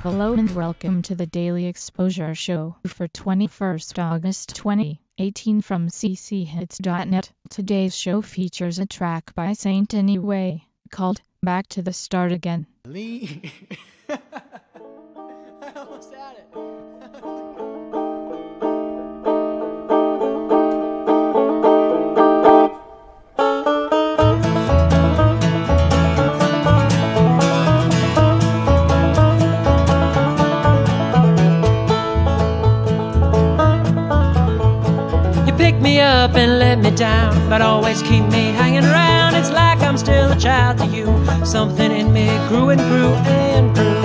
Hello and welcome to the Daily Exposure Show for 21st August 2018 from cchits.net. Today's show features a track by Saint Anyway called Back to the Start Again. I almost had it. Pick me up and let me down, but always keep me hanging around. It's like I'm still a child to you. Something in me grew and grew and grew.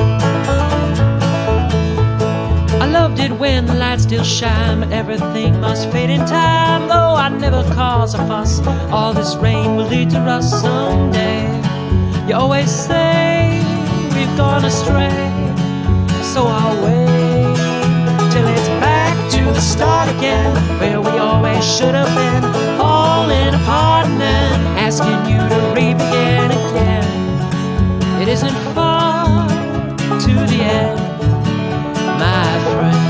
I loved it when the lights still shine, but everything must fade in time. Though I never cause a fuss, all this rain will lead to rust someday. You always say we've gone astray, so I'll wait till it's back to the start again, where we always should have been, falling apart and then asking you to re-begin again. It isn't far to the end, my friend.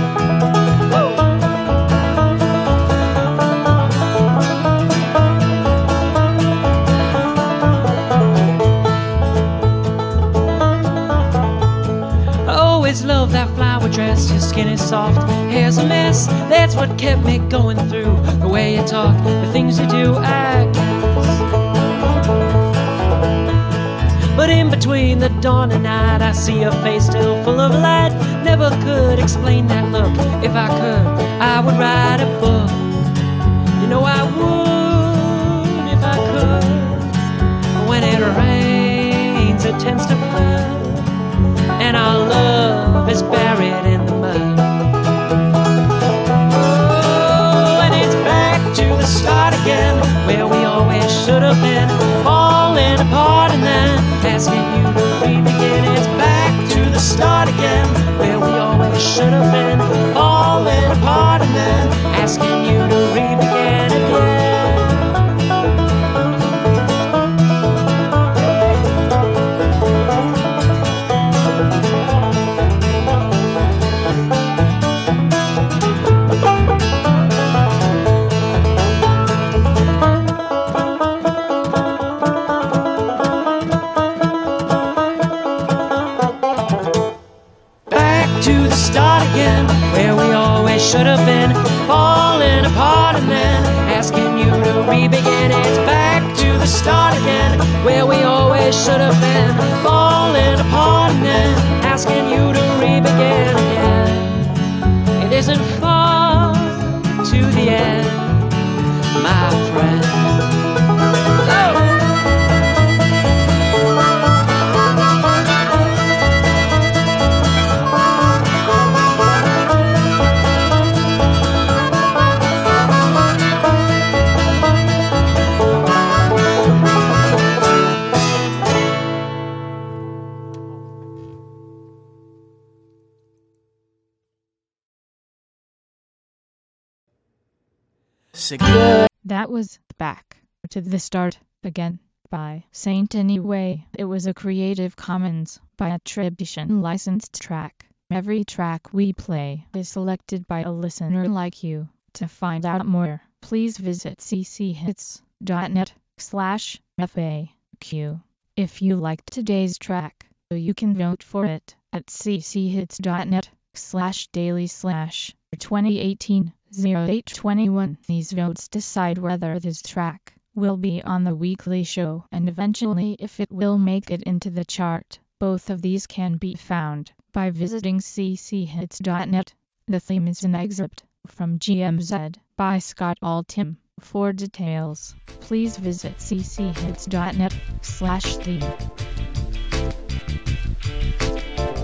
I always loved that flower dress. Your skin is soft, hair's a mess. That's what kept me going through. The way you talk, the things you do, I guess. But in between the dawn and night, I see your face still full of light. Never could explain that look. If I could, I would write a book. You know I would if I could. When it rains, it tends to flood, and our love is buried in the mud. Oh, and it's back to the start again, where we always should have been, falling apart and then asking you to re-begin. It's back to the start again, where we always should have been, falling apart and then asking you to re-begin again. To the start again, where we always should have been, falling apart and then asking you to re-begin. It's back to the start again, where we always should have been, falling apart and then asking you to re-begin again. It isn't far to the end, my friend. That was Back to the Start Again by Saint Anyway. It was a Creative Commons by attribution licensed track. Every track we play is selected by a listener like you. To find out more, please visit cchits.net/FAQ. If you liked today's track, you can vote for it at cchits.net/daily/2018-0821. These votes decide whether this track will be on the weekly show and eventually if it will make it into the chart. Both of these can be found by visiting cchits.net. The theme is an excerpt from GMZ by Scott Altham. For details, please visit cchits.net/theme.